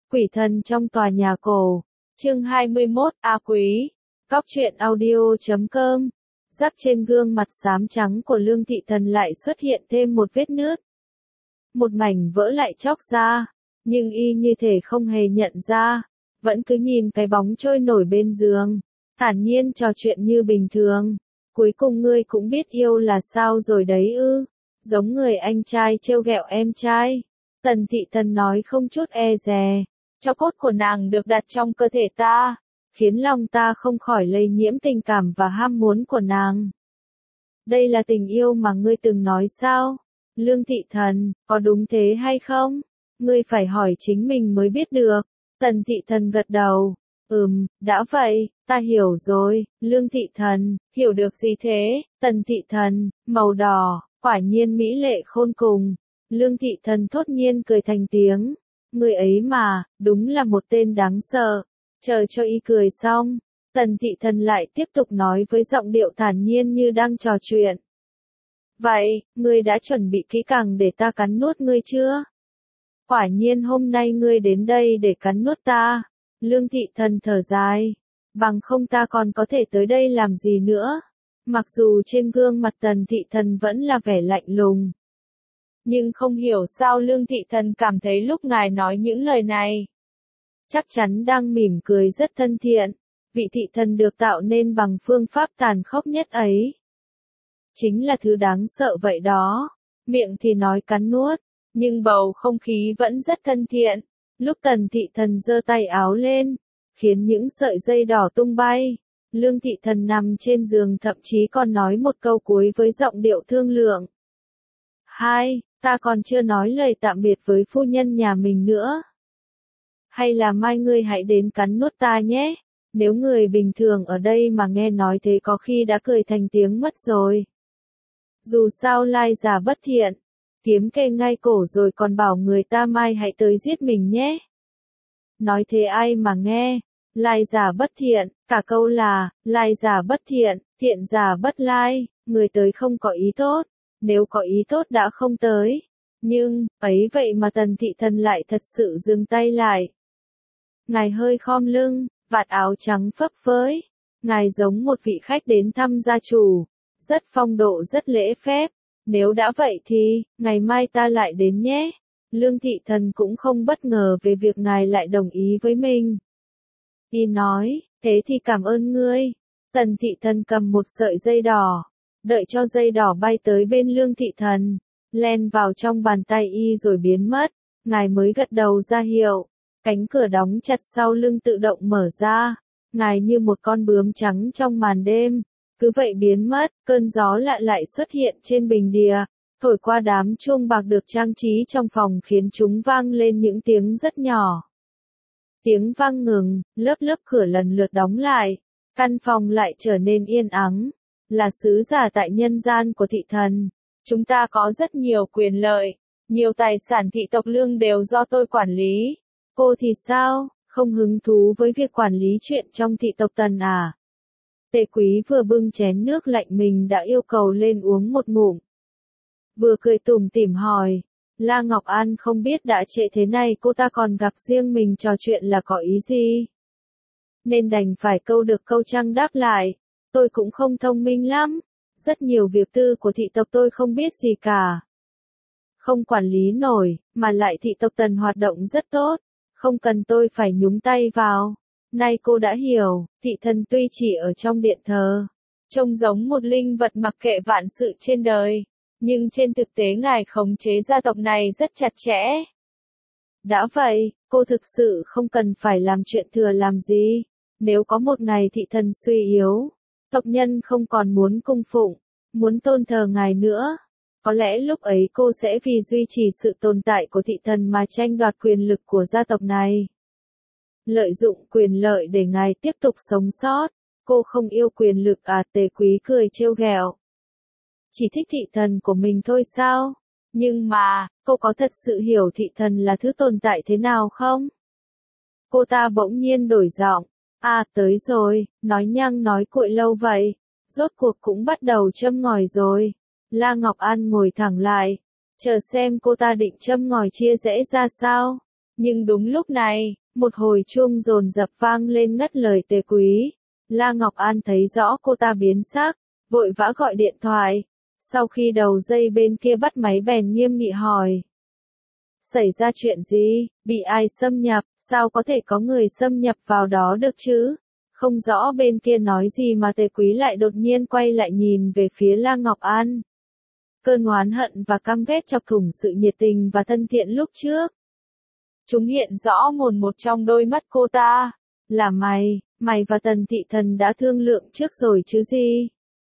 Quỷ thần trong tòa nhà cổ. Chương 21, A Quý. Góc truyện audio.com. Rắc trên gương mặt xám trắng của Lương Thị Thần lại xuất hiện thêm một vết nứt. Một mảnh vỡ lại chóc ra, nhưng y như thể không hề nhận ra, vẫn cứ nhìn cái bóng trôi nổi bên giường, thản nhiên trò chuyện như bình thường. Cuối cùng ngươi cũng biết yêu là sao rồi đấy ư? Giống người anh trai trêu ghẹo em trai. Tần Thị Thần nói không chút e dè. Cho cốt của nàng được đặt trong cơ thể ta, khiến lòng ta không khỏi lây nhiễm tình cảm và ham muốn của nàng. Đây là tình yêu mà ngươi từng nói sao? Lương Thị Thần, có đúng thế hay không? Ngươi phải hỏi chính mình mới biết được. Tần Thị Thần gật đầu. Đã vậy, ta hiểu rồi. Lương Thị Thần, hiểu được gì thế? Tần Thị Thần, màu đỏ, quả nhiên mỹ lệ khôn cùng. Lương Thị Thần thốt nhiên cười thành tiếng. Người ấy mà, đúng là một tên đáng sợ. Chờ cho y cười xong, Tần Thị Thần lại tiếp tục nói với giọng điệu thản nhiên như đang trò chuyện. Vậy, ngươi đã chuẩn bị kỹ càng để ta cắn nuốt ngươi chưa? Quả nhiên hôm nay ngươi đến đây để cắn nuốt ta. Lương Thị Thần thở dài. Bằng không ta còn có thể tới đây làm gì nữa? Mặc dù trên gương mặt Tần Thị Thần vẫn là vẻ lạnh lùng. Nhưng không hiểu sao Lương Thị Thần cảm thấy lúc ngài nói những lời này, chắc chắn đang mỉm cười rất thân thiện. Vị thị thần được tạo nên bằng phương pháp tàn khốc nhất ấy, chính là thứ đáng sợ vậy đó. Miệng thì nói cắn nuốt, nhưng bầu không khí vẫn rất thân thiện. Lúc Tần Thị Thần giơ tay áo lên, khiến những sợi dây đỏ tung bay. Lương Thị Thần nằm trên giường thậm chí còn nói một câu cuối với giọng điệu thương lượng. Ta còn chưa nói lời tạm biệt với phu nhân nhà mình nữa. Hay là mai ngươi hãy đến cắn nuốt ta nhé. Nếu người bình thường ở đây mà nghe nói thế có khi đã cười thành tiếng mất rồi. Dù sao lai giả bất thiện, kiếm kê ngay cổ rồi còn bảo người ta mai hãy tới giết mình nhé. Nói thế ai mà nghe? Lai giả bất thiện, cả câu là, lai giả bất thiện, thiện giả bất lai, người tới không có ý tốt. Nếu có ý tốt đã không tới. Nhưng, ấy vậy mà Tần Thị Thần lại thật sự dừng tay lại. Ngài hơi khom lưng, vạt áo trắng phấp phới. Ngài giống một vị khách đến thăm gia chủ. Rất phong độ rất lễ phép. Nếu đã vậy thì, ngày mai ta lại đến nhé. Lương Thị Thần cũng không bất ngờ về việc ngài lại đồng ý với mình. Y nói, thế thì cảm ơn ngươi. Tần Thị Thần cầm một sợi dây đỏ. Đợi cho dây đỏ bay tới bên Lương Thị Thần, len vào trong bàn tay y rồi biến mất, ngài mới gật đầu ra hiệu. Cánh cửa đóng chặt sau lưng tự động mở ra, ngài như một con bướm trắng trong màn đêm, cứ vậy biến mất. Cơn gió lạ lại xuất hiện trên bình đìa, thổi qua đám chuông bạc được trang trí trong phòng khiến chúng vang lên những tiếng rất nhỏ. Tiếng vang ngừng, lớp cửa lần lượt đóng lại, căn phòng lại trở nên yên ắng. Là sứ giả tại nhân gian của thị thần. Chúng ta có rất nhiều quyền lợi, nhiều tài sản thị tộc Lương đều do tôi quản lý. Cô thì sao, không hứng thú với việc quản lý chuyện trong thị tộc Tần à? Tề Quý vừa bưng chén nước lạnh mình đã yêu cầu lên uống một ngụm. Vừa cười tủm tỉm hỏi, La Ngọc An không biết đã trễ thế này cô ta còn gặp riêng mình trò chuyện là có ý gì? Nên đành phải câu được câu trăng đáp lại. Tôi cũng không thông minh lắm, rất nhiều việc tư của thị tộc tôi không biết gì cả. Không quản lý nổi, mà lại thị tộc Tần hoạt động rất tốt, không cần tôi phải nhúng tay vào. Nay cô đã hiểu, thị thần tuy chỉ ở trong điện thờ, trông giống một linh vật mặc kệ vạn sự trên đời, nhưng trên thực tế ngài khống chế gia tộc này rất chặt chẽ. Đã vậy, cô thực sự không cần phải làm chuyện thừa làm gì. Nếu có một ngày thị thần suy yếu, tộc nhân không còn muốn cung phụng, muốn tôn thờ ngài nữa, có lẽ lúc ấy cô sẽ vì duy trì sự tồn tại của thị thần mà tranh đoạt quyền lực của gia tộc này. Lợi dụng quyền lợi để ngài tiếp tục sống sót, cô không yêu quyền lực à? Tề Quý cười trêu ghẹo. Chỉ thích thị thần của mình thôi sao? Nhưng mà, cô có thật sự hiểu thị thần là thứ tồn tại thế nào không? Cô ta bỗng nhiên đổi giọng. Tới rồi, nói nhăng nói cuội lâu vậy, rốt cuộc cũng bắt đầu châm ngòi rồi. La Ngọc An ngồi thẳng lại, chờ xem cô ta định châm ngòi chia rẽ ra sao. Nhưng đúng lúc này, một hồi chuông dồn dập vang lên ngắt lời Tề Quý. La Ngọc An thấy rõ cô ta biến sắc, vội vã gọi điện thoại. Sau khi đầu dây bên kia bắt máy bèn nghiêm nghị hỏi. Xảy ra chuyện gì, bị ai xâm nhập, sao có thể có người xâm nhập vào đó được chứ? Không rõ bên kia nói gì mà Tề Quý lại đột nhiên quay lại nhìn về phía La Ngọc An. Cơn oán hận và căm ghét chọc thủng sự nhiệt tình và thân thiện lúc trước. Chúng hiện rõ mồn một trong đôi mắt cô ta. Là mày và Tần Thị Thần đã thương lượng trước rồi chứ gì?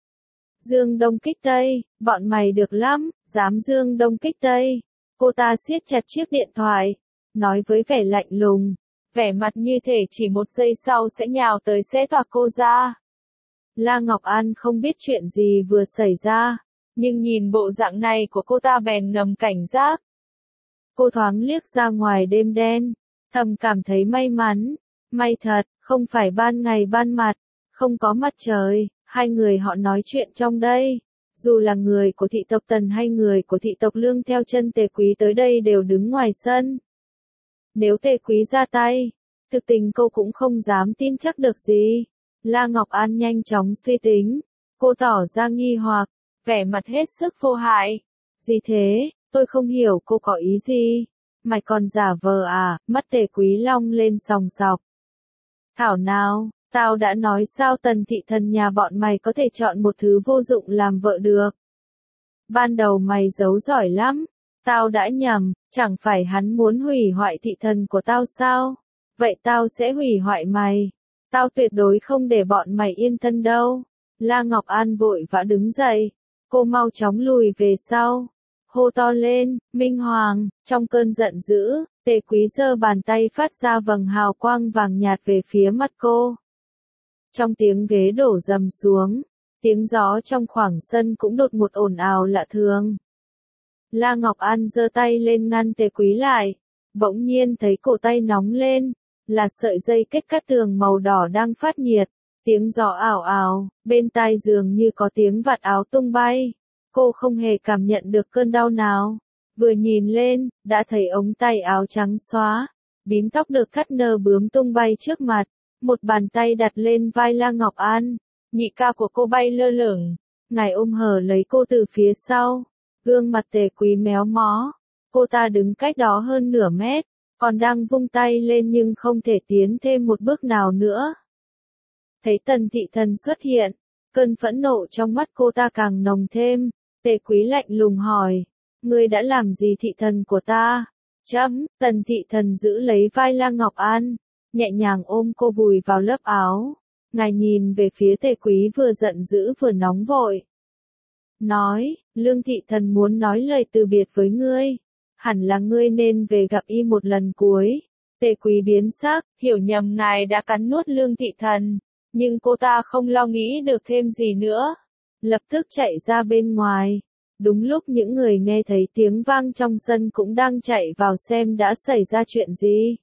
Dương Đông kích Tây, bọn mày được lắm, dám Dương Đông kích Tây. Cô ta siết chặt chiếc điện thoại, nói với vẻ lạnh lùng, vẻ mặt như thể chỉ một giây sau sẽ nhào tới xé toạc cô ra. La Ngọc An không biết chuyện gì vừa xảy ra, nhưng nhìn bộ dạng này của cô ta bèn ngầm cảnh giác. Cô thoáng liếc ra ngoài đêm đen, thầm cảm thấy may mắn, may thật, không phải ban ngày ban mặt, không có mặt trời, hai người họ nói chuyện trong đây. Dù là người của thị tộc Tần hay người của thị tộc Lương theo chân Tề Quý tới đây đều đứng ngoài sân. Nếu Tề Quý ra tay, thực tình cô cũng không dám tin chắc được gì. La Ngọc An nhanh chóng suy tính, cô tỏ ra nghi hoặc, vẻ mặt hết sức vô hại. Gì thế, tôi không hiểu cô có ý gì. Mày còn giả vờ à, mắt Tề Quý long lên sòng sọc. Thảo nào, tao đã nói sao Tần Thị Thần nhà bọn mày có thể chọn một thứ vô dụng làm vợ được. Ban đầu mày giấu giỏi lắm, tao đã nhầm, chẳng phải hắn muốn hủy hoại thị thần của tao sao? Vậy tao sẽ hủy hoại mày. Tao tuyệt đối không để bọn mày yên thân đâu. La Ngọc An vội vã đứng dậy, cô mau chóng lùi về sau. Hô to lên, Minh Hoàng, trong cơn giận dữ, Tề Quý giơ bàn tay phát ra vầng hào quang vàng nhạt về phía mắt cô. Trong tiếng ghế đổ dầm xuống, tiếng gió trong khoảng sân cũng đột ngột ồn ào lạ thường. La Ngọc An giơ tay lên ngăn Tề Quý lại, bỗng nhiên thấy cổ tay nóng lên, là sợi dây kết cát tường màu đỏ đang phát nhiệt, tiếng gió ảo ảo, bên tai dường như có tiếng vạt áo tung bay. Cô không hề cảm nhận được cơn đau nào, vừa nhìn lên, đã thấy ống tay áo trắng xóa, bím tóc được thắt nơ bướm tung bay trước mặt. Một bàn tay đặt lên vai La Ngọc An, nhị ca của cô bay lơ lửng, ngài ôm hở lấy cô từ phía sau, gương mặt Tề Quý méo mó, cô ta đứng cách đó hơn nửa mét, còn đang vung tay lên nhưng không thể tiến thêm một bước nào nữa. Thấy Tần Thị Thần xuất hiện, cơn phẫn nộ trong mắt cô ta càng nồng thêm, Tề Quý lạnh lùng hỏi, ngươi đã làm gì thị thần của ta? Tần Thị Thần giữ lấy vai La Ngọc An, nhẹ nhàng ôm cô vùi vào lớp áo. Ngài nhìn về phía Tề Quý vừa giận dữ vừa nóng vội. Nói, Lương Thị Thần muốn nói lời từ biệt với ngươi. Hẳn là ngươi nên về gặp y một lần cuối. Tề Quý biến sắc, hiểu nhầm ngài đã cắn nuốt Lương Thị Thần. Nhưng cô ta không lo nghĩ được thêm gì nữa. Lập tức chạy ra bên ngoài. Đúng lúc những người nghe thấy tiếng vang trong sân cũng đang chạy vào xem đã xảy ra chuyện gì.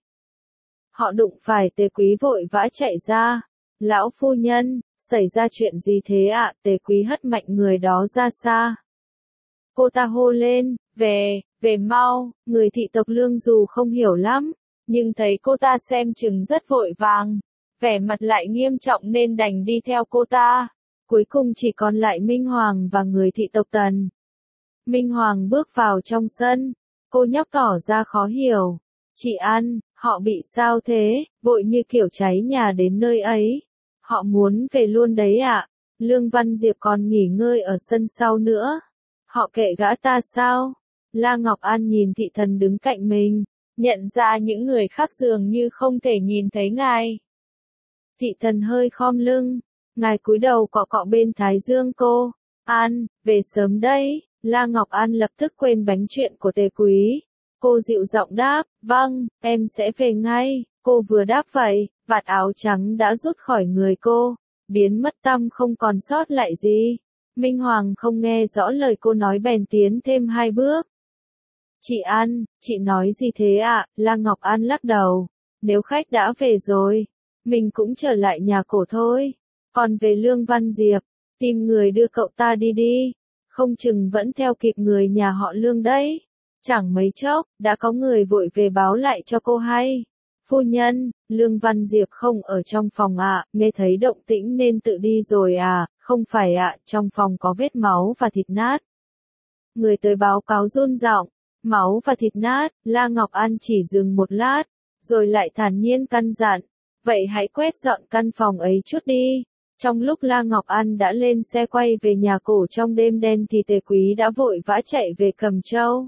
Họ đụng phải Tề Quý vội vã chạy ra. Lão phu nhân, xảy ra chuyện gì thế ạ? Tề Quý hất mạnh người đó ra xa. Cô ta hô lên, về mau, người thị tộc Lương dù không hiểu lắm, nhưng thấy cô ta xem chừng rất vội vàng, vẻ mặt lại nghiêm trọng nên đành đi theo cô ta. Cuối cùng chỉ còn lại Minh Hoàng và người thị tộc Tần. Minh Hoàng bước vào trong sân, cô nhóc tỏ ra khó hiểu. Chị An, họ bị sao thế, vội như kiểu cháy nhà đến nơi ấy. Họ muốn về luôn đấy ạ. Lương Văn Diệp còn nghỉ ngơi ở sân sau nữa. Họ kệ gã ta sao? La Ngọc An nhìn thị thần đứng cạnh mình, nhận ra những người khác dường như không thể nhìn thấy ngài. Thị thần hơi khom lưng, ngài cúi đầu cọ cọ bên thái dương cô. An, về sớm đấy. La Ngọc An lập tức quên bánh chuyện của Tề Quý. Cô dịu giọng đáp, vâng, em sẽ về ngay. Cô vừa đáp vậy, vạt áo trắng đã rút khỏi người cô, biến mất tăm không còn sót lại gì. Minh Hoàng không nghe rõ lời cô nói bèn tiến thêm 2 bước. Chị An, chị nói gì thế ạ? La Ngọc An lắc đầu. Nếu khách đã về rồi, mình cũng trở lại nhà cổ thôi. Còn về Lương Văn Diệp, tìm người đưa cậu ta đi đi. Không chừng vẫn theo kịp người nhà họ Lương đấy. Chẳng mấy chốc, đã có người vội về báo lại cho cô hay. Phu nhân, Lương Văn Diệp không ở trong phòng ạ, nghe thấy động tĩnh nên tự đi rồi à, không phải ạ, trong phòng có vết máu và thịt nát. Người tới báo cáo run giọng, máu và thịt nát, La Ngọc An chỉ dừng một lát, rồi lại thản nhiên căn dặn, vậy hãy quét dọn căn phòng ấy chút đi. Trong lúc La Ngọc An đã lên xe quay về nhà cổ trong đêm đen thì Tề Quý đã vội vã chạy về Cẩm Châu.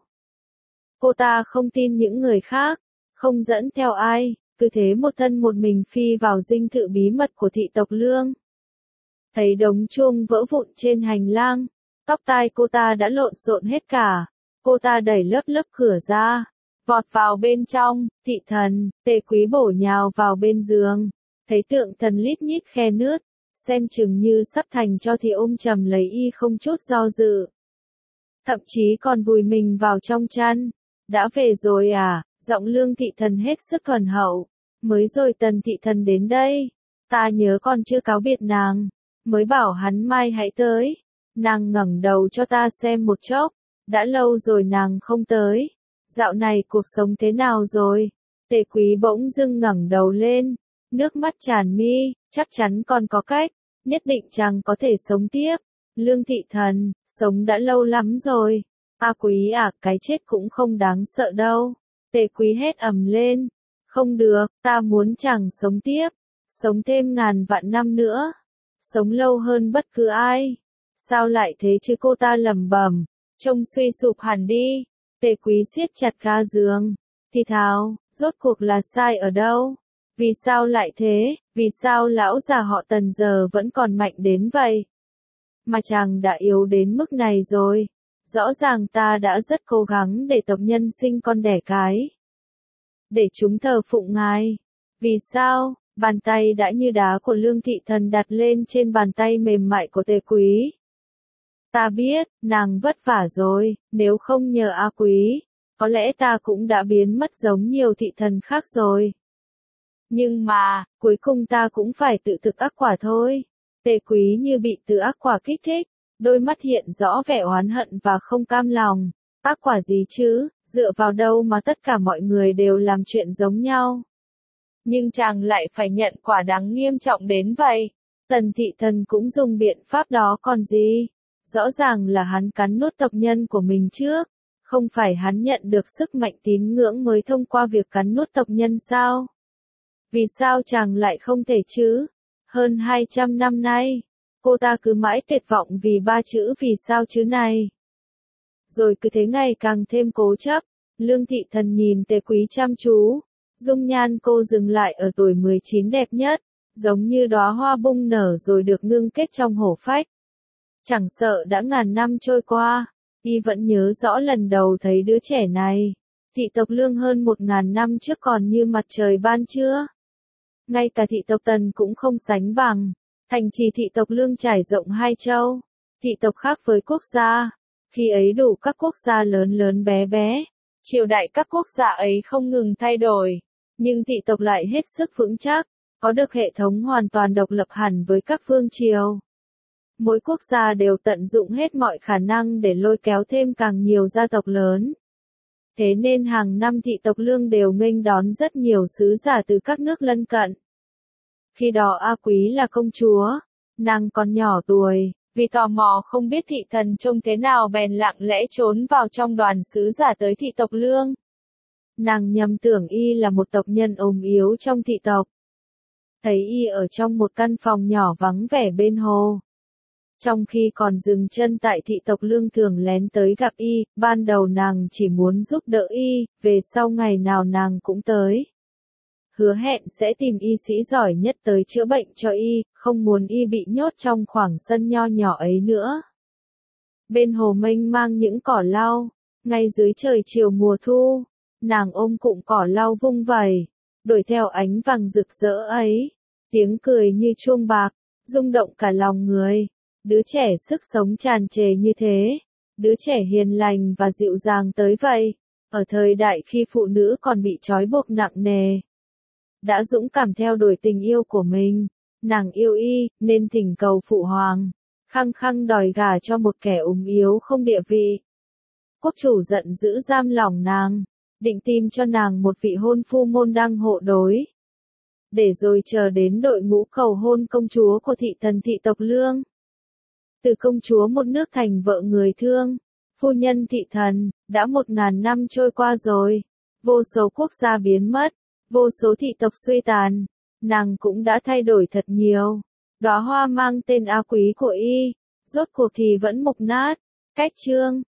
Cô ta không tin những người khác, không dẫn theo ai, cứ thế một thân một mình phi vào dinh thự bí mật của thị tộc Lương. Thấy đống chuông vỡ vụn trên hành lang, tóc tai cô ta đã lộn xộn hết cả. Cô ta đẩy lớp cửa ra, vọt vào bên trong. Thị thần, Tề Quý bổ nhào vào bên giường, thấy tượng thần lít nhít khe nướt, xem chừng như sắp thành cho thì ôm chầm lấy y không chút do dự. Thậm chí còn vùi mình vào trong chăn. Đã về rồi à? Giọng Lương thị thần hết sức thuần hậu. Mới rồi Tần thị thần đến đây. Ta nhớ còn chưa cáo biệt nàng. Mới bảo hắn mai hãy tới. Nàng ngẩng đầu cho ta xem một chốc. Đã lâu rồi nàng không tới. Dạo này cuộc sống thế nào rồi? Tề Quý bỗng dưng ngẩng đầu lên. Nước mắt tràn mi. Chắc chắn còn có cách. Nhất định chàng có thể sống tiếp. Lương thị thần, sống đã lâu lắm rồi. A Quý à, cái chết cũng không đáng sợ đâu. Tề Quý hét ầm lên. Không được, ta muốn chàng sống tiếp. Sống thêm ngàn vạn năm nữa. Sống lâu hơn bất cứ ai. Sao lại thế chứ, cô ta lẩm bẩm, trông suy sụp hẳn đi. Tề Quý siết chặt ga giường. Thì thào, rốt cuộc là sai ở đâu? Vì sao lại thế? Vì sao lão già họ Tần giờ vẫn còn mạnh đến vậy? Mà chàng đã yếu đến mức này rồi. Rõ ràng ta đã rất cố gắng để tộc nhân sinh con đẻ cái. Để chúng thờ phụng ngài. Vì sao? Bàn tay đã như đá của Lương thị thần đặt lên trên bàn tay mềm mại của Tề Quý. Ta biết, nàng vất vả rồi, nếu không nhờ A Quý, có lẽ ta cũng đã biến mất giống nhiều thị thần khác rồi. Nhưng mà, cuối cùng ta cũng phải tự thực ác quả thôi. Tề Quý như bị từ ác quả kích thích, đôi mắt hiện rõ vẻ oán hận và không cam lòng. Ác quả gì chứ, dựa vào đâu mà tất cả mọi người đều làm chuyện giống nhau. Nhưng chàng lại phải nhận quả đáng nghiêm trọng đến vậy. Tần thị thần cũng dùng biện pháp đó còn gì. Rõ ràng là hắn cắn nuốt tộc nhân của mình trước. Không phải hắn nhận được sức mạnh tín ngưỡng mới thông qua việc cắn nuốt tộc nhân sao? Vì sao chàng lại không thể chứ? Hơn 200 năm nay, cô ta cứ mãi tuyệt vọng vì ba chữ vì sao chứ này. Rồi cứ thế ngày càng thêm cố chấp. Lương thị thần nhìn Tề Quý chăm chú. Dung nhan cô dừng lại ở tuổi 19 đẹp nhất, giống như đóa hoa bung nở rồi được ngưng kết trong hổ phách. Chẳng sợ đã ngàn năm trôi qua, y vẫn nhớ rõ lần đầu thấy đứa trẻ này. Thị tộc Lương hơn 1000 năm trước còn như mặt trời ban trưa. Ngay cả thị tộc Tần cũng không sánh bằng. Thành trì thị tộc Lương trải rộng 2 châu. Thị tộc khác với quốc gia. Khi ấy đủ các quốc gia lớn lớn bé bé. Triều đại các quốc gia ấy không ngừng thay đổi. Nhưng thị tộc lại hết sức vững chắc. Có được hệ thống hoàn toàn độc lập hẳn với các vương triều. Mỗi quốc gia đều tận dụng hết mọi khả năng để lôi kéo thêm càng nhiều gia tộc lớn. Thế nên hàng năm thị tộc Lương đều nghênh đón rất nhiều sứ giả từ các nước lân cận. Khi đó A Quý là công chúa, nàng còn nhỏ tuổi, vì tò mò không biết thị thần trông thế nào bèn lặng lẽ trốn vào trong đoàn sứ giả tới thị tộc Lương. Nàng nhầm tưởng y là một tộc nhân ốm yếu trong thị tộc. Thấy y ở trong một căn phòng nhỏ vắng vẻ bên hồ. Trong khi còn dừng chân tại thị tộc Lương thường lén tới gặp y, ban đầu nàng chỉ muốn giúp đỡ y, về sau ngày nào nàng cũng tới. Hứa hẹn sẽ tìm y sĩ giỏi nhất tới chữa bệnh cho y, không muốn y bị nhốt trong khoảng sân nho nhỏ ấy nữa. Bên hồ mênh mang những cỏ lau, ngay dưới trời chiều mùa thu, nàng ôm cụm cỏ lau vung vẩy, đuổi theo ánh vàng rực rỡ ấy, tiếng cười như chuông bạc, rung động cả lòng người. Đứa trẻ sức sống tràn trề như thế, đứa trẻ hiền lành và dịu dàng tới vậy, ở thời đại khi phụ nữ còn bị trói buộc nặng nề. Đã dũng cảm theo đuổi tình yêu của mình, nàng yêu y, nên thỉnh cầu phụ hoàng, khăng khăng đòi gả cho một kẻ ốm yếu không địa vị. Quốc chủ giận dữ giam lỏng nàng, định tìm cho nàng một vị hôn phu môn đăng hộ đối. Để rồi chờ đến đội ngũ cầu hôn công chúa của thị tần thị tộc Lương. Từ công chúa một nước thành vợ người thương, phu nhân thị thần, đã 1000 năm trôi qua rồi. Vô số quốc gia biến mất, vô số thị tộc suy tàn, nàng cũng đã thay đổi thật nhiều. Đóa hoa mang tên A Quý của y, rốt cuộc thì vẫn mục nát. Cách chương